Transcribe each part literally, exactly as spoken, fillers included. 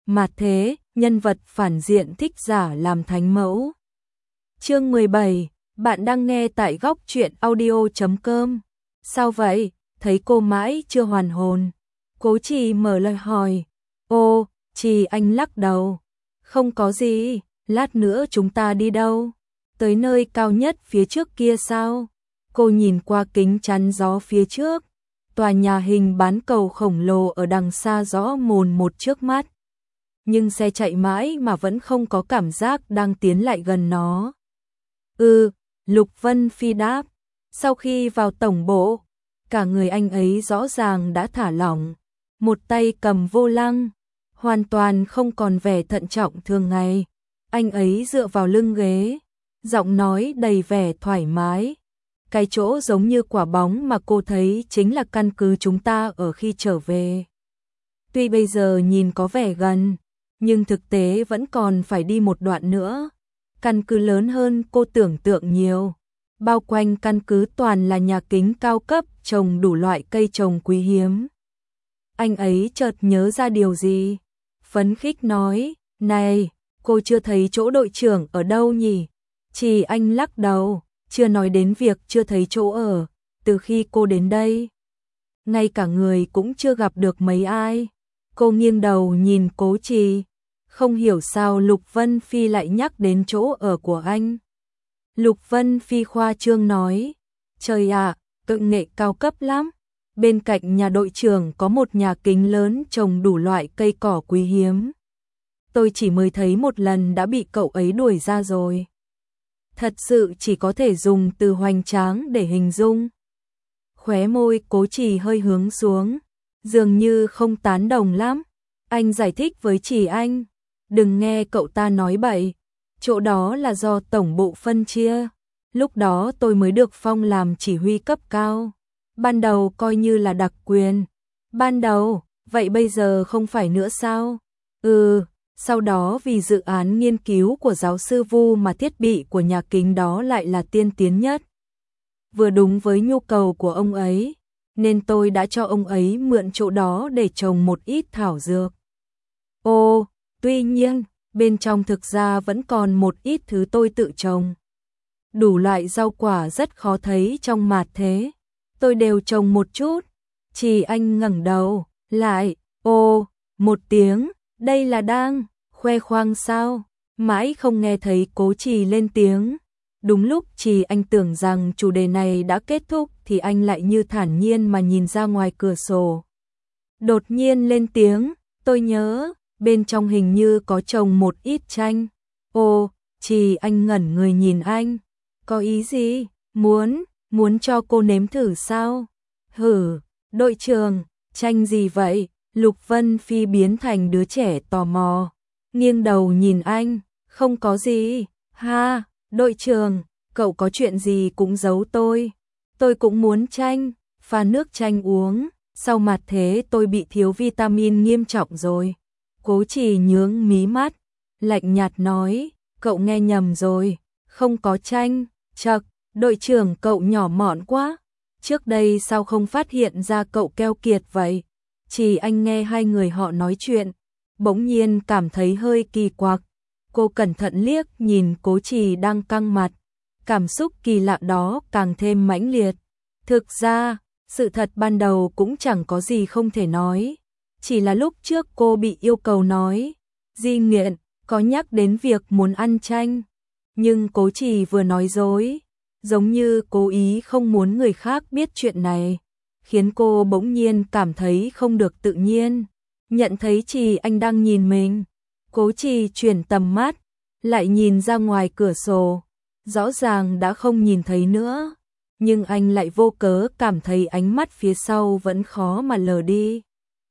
Mạt thế, nhân vật phản diện thích giả làm thánh mẫu. Chương mười bảy, bạn đang nghe tại góc truyện audio chấm com. Sao vậy? Thấy cô mãi chưa hoàn hồn. Cố Trì mở lời hỏi. Ô, Trì anh lắc đầu. Không có gì, lát nữa chúng ta đi đâu? Tới nơi cao nhất phía trước kia sao? Cô nhìn qua kính chắn gió phía trước. Tòa nhà hình bán cầu khổng lồ ở đằng xa rõ mồn một trước mắt. Nhưng xe chạy mãi mà vẫn không có cảm giác đang tiến lại gần nó. Ừ, Lục Vân Phi đáp. Sau khi vào tổng bộ, cả người anh ấy rõ ràng đã thả lỏng. Một tay cầm vô lăng, hoàn toàn không còn vẻ thận trọng thường ngày. Anh ấy dựa vào lưng ghế, giọng nói đầy vẻ thoải mái. Cái chỗ giống như quả bóng mà cô thấy chính là căn cứ chúng ta ở khi trở về. Tuy bây giờ nhìn có vẻ gần, nhưng thực tế vẫn còn phải đi một đoạn nữa. Căn cứ lớn hơn cô tưởng tượng nhiều. Bao quanh căn cứ toàn là nhà kính cao cấp trồng đủ loại cây trồng quý hiếm. Anh ấy chợt nhớ ra điều gì. Phấn khích nói, này, cô chưa thấy chỗ đội trưởng ở đâu nhỉ? Chỉ anh lắc đầu, chưa nói đến việc chưa thấy chỗ ở, từ khi cô đến đây. Ngay cả người cũng chưa gặp được mấy ai. Cô nghiêng đầu nhìn Cố Trì. Không hiểu sao Lục Vân Phi lại nhắc đến chỗ ở của anh. Lục Vân Phi khoa trương nói, trời ạ, tự nghệ cao cấp lắm. Bên cạnh nhà đội trưởng có một nhà kính lớn trồng đủ loại cây cỏ quý hiếm. Tôi chỉ mới thấy một lần đã bị cậu ấy đuổi ra rồi. Thật sự chỉ có thể dùng từ hoành tráng để hình dung. Khóe môi Cố Trì hơi hướng xuống, dường như không tán đồng lắm. Anh giải thích với Trì anh, đừng nghe cậu ta nói bậy, chỗ đó là do tổng bộ phân chia. Lúc đó tôi mới được phong làm chỉ huy cấp cao. Ban đầu coi như là đặc quyền. Ban đầu, vậy bây giờ không phải nữa sao? Ừ, sau đó vì dự án nghiên cứu của giáo sư Vu mà thiết bị của nhà kính đó lại là tiên tiến nhất. Vừa đúng với nhu cầu của ông ấy, nên tôi đã cho ông ấy mượn chỗ đó để trồng một ít thảo dược. Ồ, tuy nhiên, bên trong thực ra vẫn còn một ít thứ tôi tự trồng. Đủ loại rau quả rất khó thấy trong mạt thế. Tôi đều trồng một chút. Chỉ anh ngẩng đầu, lại, ô, một tiếng, đây là đang khoe khoang sao? Mãi không nghe thấy Cố Trì lên tiếng. Đúng lúc Trì anh tưởng rằng chủ đề này đã kết thúc thì anh lại như thản nhiên mà nhìn ra ngoài cửa sổ. Đột nhiên lên tiếng, tôi nhớ, bên trong hình như có trồng một ít chanh. Ô, Trì anh ngẩn người nhìn anh. Có ý gì? Muốn, muốn cho cô nếm thử sao? Hử, đội trưởng, chanh gì vậy? Lục Vân Phi biến thành đứa trẻ tò mò. Nghiêng đầu nhìn anh, không có gì. Ha, đội trưởng, cậu có chuyện gì cũng giấu tôi. Tôi cũng muốn chanh, pha nước chanh uống. Sau mặt thế tôi bị thiếu vitamin nghiêm trọng rồi. Cố Trì nhướng mí mắt, lạnh nhạt nói, cậu nghe nhầm rồi, không có chanh. Chậc, đội trưởng cậu nhỏ mọn quá. Trước đây sao không phát hiện ra cậu keo kiệt vậy? Chỉ anh nghe hai người họ nói chuyện, bỗng nhiên cảm thấy hơi kỳ quặc. Cô cẩn thận liếc nhìn Cố Trì đang căng mặt. Cảm xúc kỳ lạ đó càng thêm mãnh liệt. Thực ra, sự thật ban đầu cũng chẳng có gì không thể nói. Chỉ là lúc trước cô bị yêu cầu nói, Di Nghiện, có nhắc đến việc muốn ăn chanh. Nhưng Cố Trì vừa nói dối, giống như cố ý không muốn người khác biết chuyện này, khiến cô bỗng nhiên cảm thấy không được tự nhiên. Nhận thấy Trì anh đang nhìn mình, Cố Trì chuyển tầm mắt, lại nhìn ra ngoài cửa sổ, rõ ràng đã không nhìn thấy nữa, nhưng anh lại vô cớ cảm thấy ánh mắt phía sau vẫn khó mà lờ đi.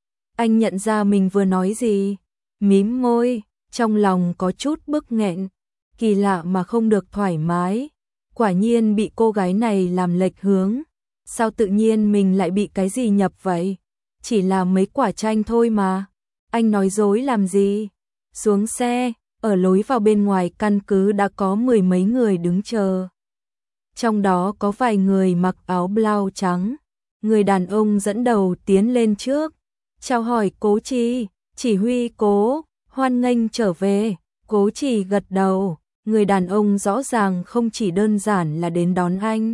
Anh nhận ra mình vừa nói gì, mím môi, trong lòng có chút bức nghẹn. Kỳ lạ mà không được thoải mái, quả nhiên bị cô gái này làm lệch hướng. Sao tự nhiên mình lại bị cái gì nhập vậy? Chỉ là mấy quả chanh thôi mà. Anh nói dối làm gì? Xuống xe, ở lối vào bên ngoài căn cứ đã có mười mấy người đứng chờ. Trong đó có vài người mặc áo blau trắng. Người đàn ông dẫn đầu tiến lên trước, chào hỏi Cố Trì, chỉ huy Cố, Hoan nghênh trở về, Cố Trì gật đầu, người đàn ông rõ ràng không chỉ đơn giản là đến đón anh.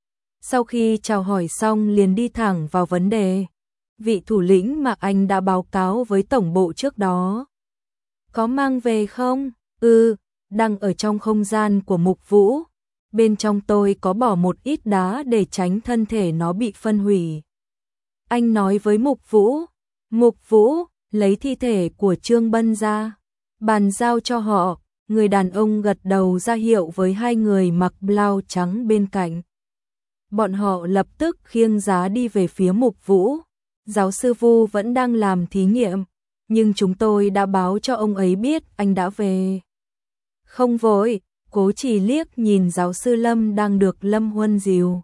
Sau khi chào hỏi xong liền đi thẳng vào vấn đề. Vị thủ lĩnh mà anh đã báo cáo với tổng bộ trước đó. Có mang về không? Ừ, đang ở trong không gian của Mục Vũ. Bên trong tôi có bỏ một ít đá để tránh thân thể nó bị phân hủy. Anh nói với Mục Vũ. Mục Vũ lấy thi thể của Trương Bân ra, bàn giao cho họ. Người đàn ông gật đầu ra hiệu với hai người mặc blau trắng bên cạnh. Bọn họ lập tức khiêng giá đi về phía Mục Vũ. Giáo sư Vu vẫn đang làm thí nghiệm, nhưng chúng tôi đã báo cho ông ấy biết anh đã về. Không vội, Cố Trì liếc nhìn giáo sư Lâm đang được Lâm Huân dìu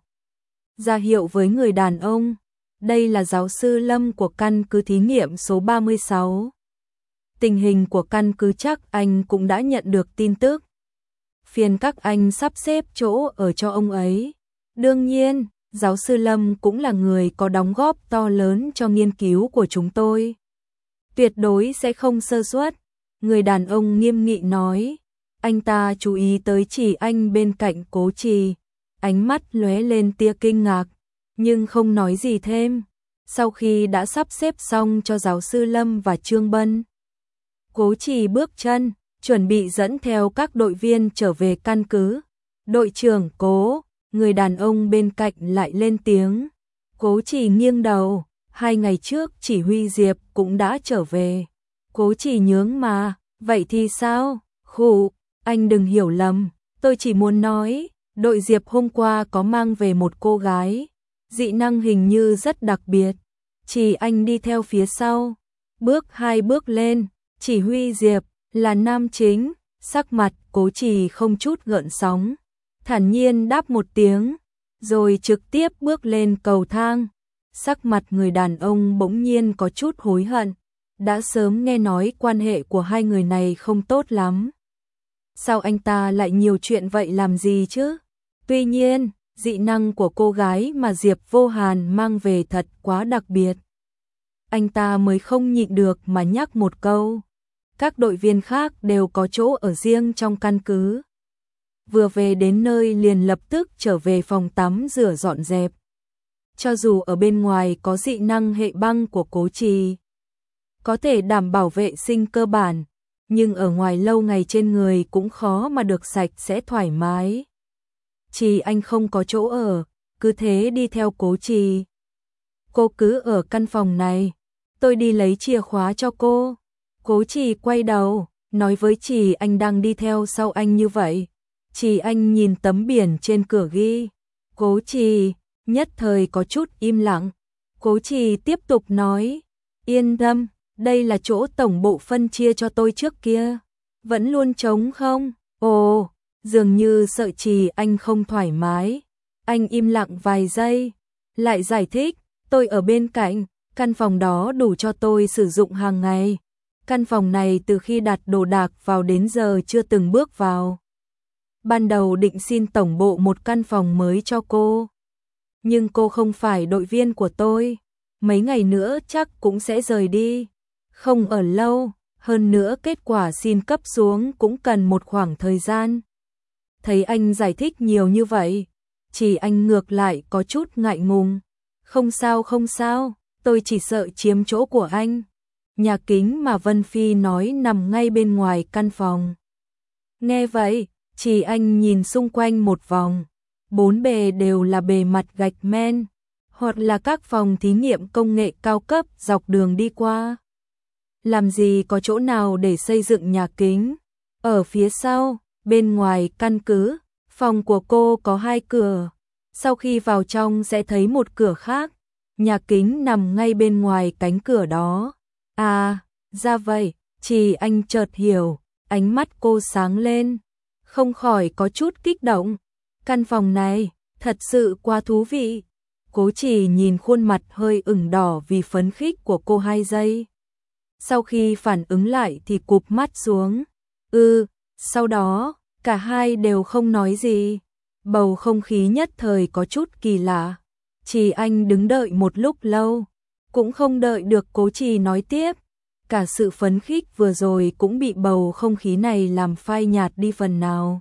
ra hiệu với người đàn ông. Đây là giáo sư Lâm của căn cứ thí nghiệm số ba mươi sáu. Tình hình của căn cứ chắc anh cũng đã nhận được tin tức. Phiền các anh sắp xếp chỗ ở cho ông ấy. Đương nhiên, giáo sư Lâm cũng là người có đóng góp to lớn cho nghiên cứu của chúng tôi. Tuyệt đối sẽ không sơ suất. Người đàn ông nghiêm nghị nói. Anh ta chú ý tới Chỉ Anh bên cạnh Cố Trì. Ánh mắt lóe lên tia kinh ngạc, nhưng không nói gì thêm. Sau khi đã sắp xếp xong cho giáo sư Lâm và Trương Bân, Cố Trì bước chân, chuẩn bị dẫn theo các đội viên trở về căn cứ. Đội trưởng Cố, người đàn ông bên cạnh lại lên tiếng. Cố Trì nghiêng đầu, hai ngày trước chỉ huy Diệp cũng đã trở về. Cố Trì nhướng mà, vậy thì sao? Khụ, anh đừng hiểu lầm, tôi chỉ muốn nói, đội Diệp hôm qua có mang về một cô gái, dị năng hình như rất đặc biệt. Chỉ anh đi theo phía sau, bước hai bước lên, chỉ huy Diệp là nam chính, sắc mặt Cố Trì không chút gợn sóng, thản nhiên đáp một tiếng, rồi trực tiếp bước lên cầu thang. Sắc mặt người đàn ông bỗng nhiên có chút hối hận, đã sớm nghe nói quan hệ của hai người này không tốt lắm. Sao anh ta lại nhiều chuyện vậy làm gì chứ? Tuy nhiên, dị năng của cô gái mà Diệp Vô Hàn mang về thật quá đặc biệt. Anh ta mới không nhịn được mà nhắc một câu. Các đội viên khác đều có chỗ ở riêng trong căn cứ. Vừa về đến nơi liền lập tức trở về phòng tắm rửa dọn dẹp. Cho dù ở bên ngoài có dị năng hệ băng của Cố Trì, có thể đảm bảo vệ sinh cơ bản, nhưng ở ngoài lâu ngày trên người cũng khó mà được sạch sẽ thoải mái. Trì anh không có chỗ ở, cứ thế đi theo Cố Trì. Cô cứ ở căn phòng này, tôi đi lấy chìa khóa cho cô. Cố Trì quay đầu, nói với Trì anh đang đi theo sau anh như vậy. Trì anh nhìn tấm biển trên cửa ghi. Cố Trì nhất thời có chút im lặng. Cố Trì tiếp tục nói, yên tâm, đây là chỗ tổng bộ phân chia cho tôi trước kia. Vẫn luôn trống không? Ồ, dường như sợ Trì anh không thoải mái. Anh im lặng vài giây, lại giải thích, tôi ở bên cạnh, căn phòng đó đủ cho tôi sử dụng hàng ngày. Căn phòng này từ khi đặt đồ đạc vào đến giờ chưa từng bước vào. Ban đầu định xin tổng bộ một căn phòng mới cho cô. Nhưng cô không phải đội viên của tôi. Mấy ngày nữa chắc cũng sẽ rời đi. Không ở lâu, hơn nữa kết quả xin cấp xuống cũng cần một khoảng thời gian. Thấy anh giải thích nhiều như vậy, Chỉ anh ngược lại có chút ngại ngùng. Không sao không sao, tôi chỉ sợ chiếm chỗ của anh. Nhà kính mà Vân Phi nói nằm ngay bên ngoài căn phòng. Nghe vậy, Chỉ anh nhìn xung quanh một vòng. Bốn bề đều là bề mặt gạch men, hoặc là các phòng thí nghiệm công nghệ cao cấp dọc đường đi qua. Làm gì có chỗ nào để xây dựng nhà kính. Ở phía sau, bên ngoài căn cứ, phòng của cô có hai cửa. Sau khi vào trong sẽ thấy một cửa khác. Nhà kính nằm ngay bên ngoài cánh cửa đó. À, ra vậy, Chỉ anh chợt hiểu, ánh mắt cô sáng lên, không khỏi có chút kích động. Căn phòng này, thật sự quá thú vị. Cố Chỉ nhìn khuôn mặt hơi ửng đỏ vì phấn khích của cô hai giây. Sau khi phản ứng lại thì cụp mắt xuống. Ừ, sau đó, cả hai đều không nói gì. Bầu không khí nhất thời có chút kỳ lạ. Chỉ anh đứng đợi một lúc lâu, cũng không đợi được Cố Trì nói tiếp. cả sự phấn khích vừa rồi cũng bị bầu không khí này làm phai nhạt đi phần nào.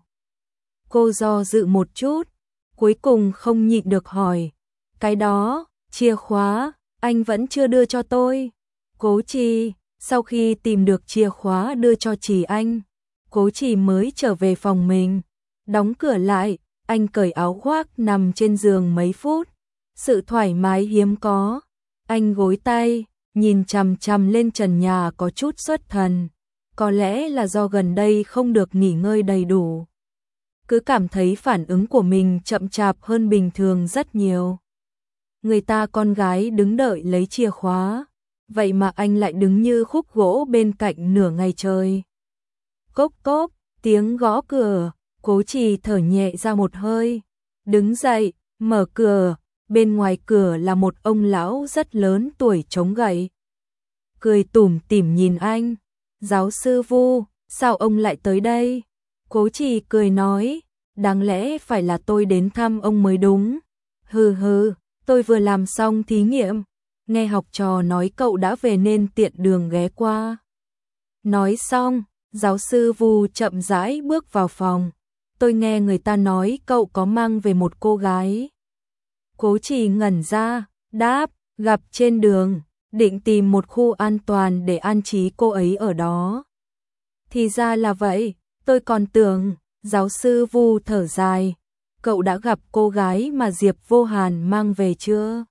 Cô do dự một chút, cuối cùng không nhịn được hỏi, cái đó, chìa khóa, anh vẫn chưa đưa cho tôi. Cố Trì, sau khi tìm được chìa khóa đưa cho Trì anh, Cố Trì mới trở về phòng mình, đóng cửa lại, anh cởi áo khoác nằm trên giường mấy phút, sự thoải mái hiếm có. Anh gối tay, nhìn chằm chằm lên trần nhà có chút xuất thần, có lẽ là do gần đây không được nghỉ ngơi đầy đủ. Cứ cảm thấy phản ứng của mình chậm chạp hơn bình thường rất nhiều. Người ta con gái đứng đợi lấy chìa khóa, vậy mà anh lại đứng như khúc gỗ bên cạnh nửa ngày trời. Cốc cốc, tiếng gõ cửa, Cố Trì thở nhẹ ra một hơi, đứng dậy, mở cửa, bên ngoài cửa là một ông lão rất lớn tuổi chống gậy. Cười tủm tỉm nhìn anh, giáo sư Vu, sao ông lại tới đây? Cố Trì cười nói, đáng lẽ phải là tôi đến thăm ông mới đúng. Hừ hừ, tôi vừa làm xong thí nghiệm, nghe học trò nói cậu đã về nên tiện đường ghé qua. Nói xong, giáo sư Vu chậm rãi bước vào phòng, tôi nghe người ta nói cậu có mang về một cô gái. Cố Trì ngẩn ra, đáp, gặp trên đường, định tìm một khu an toàn để an trí cô ấy ở đó. Thì ra là vậy, tôi còn tưởng, giáo sư Vu thở dài, cậu đã gặp cô gái mà Diệp Vô Hàn mang về chưa?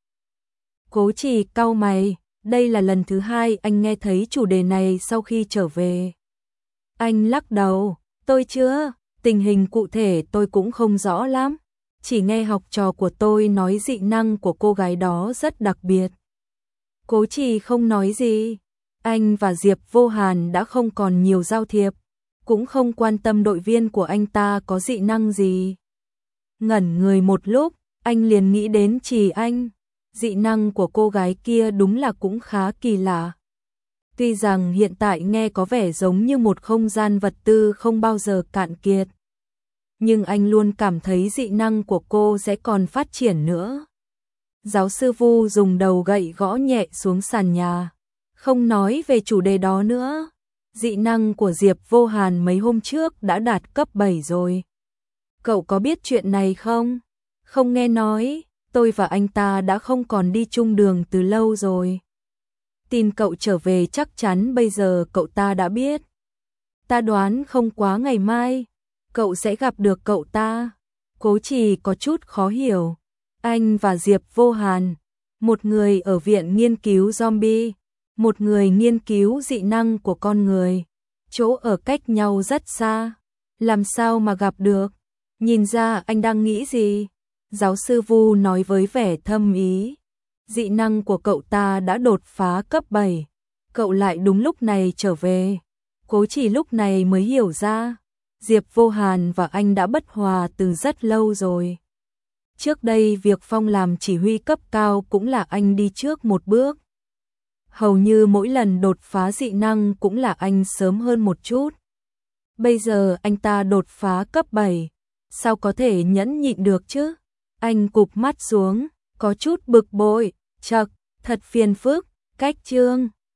Cố Trì cau mày, đây là lần thứ hai anh nghe thấy chủ đề này sau khi trở về. Anh lắc đầu, tôi chưa, tình hình cụ thể tôi cũng không rõ lắm, chỉ nghe học trò của tôi nói dị năng của cô gái đó rất đặc biệt. Cố Trì không nói gì, anh và Diệp Vô Hàn đã không còn nhiều giao thiệp, cũng không quan tâm đội viên của anh ta có dị năng gì. Ngẩn người một lúc, anh liền nghĩ đến Trì Anh, dị năng của cô gái kia đúng là cũng khá kỳ lạ. Tuy rằng hiện tại nghe có vẻ giống như một không gian vật tư không bao giờ cạn kiệt, nhưng anh luôn cảm thấy dị năng của cô sẽ còn phát triển nữa. Giáo sư Vu dùng đầu gậy gõ nhẹ xuống sàn nhà, không nói về chủ đề đó nữa. Dị năng của Diệp Vô Hàn mấy hôm trước đã đạt cấp bảy rồi. Cậu có biết chuyện này không? Không nghe nói, tôi và anh ta đã không còn đi chung đường từ lâu rồi. Tin cậu trở về chắc chắn bây giờ cậu ta đã biết. Ta đoán không quá ngày mai, cậu sẽ gặp được cậu ta. Cố Trì có chút khó hiểu. Anh và Diệp Vô Hàn, một người ở viện nghiên cứu zombie, một người nghiên cứu dị năng của con người, chỗ ở cách nhau rất xa, làm sao mà gặp được? Nhìn ra anh đang nghĩ gì? Giáo sư Vu nói với vẻ thâm ý. Dị năng của cậu ta đã đột phá cấp bảy, cậu lại đúng lúc này trở về. Cố Chỉ lúc này mới hiểu ra, Diệp Vô Hàn và anh đã bất hòa từ rất lâu rồi. Trước đây việc Phong làm chỉ huy cấp cao cũng là anh đi trước một bước. Hầu như mỗi lần đột phá dị năng cũng là anh sớm hơn một chút. Bây giờ anh ta đột phá cấp bảy, sao có thể nhẫn nhịn được chứ? Anh cụp mắt xuống, có chút bực bội, chậc, thật phiền phức, cách chương.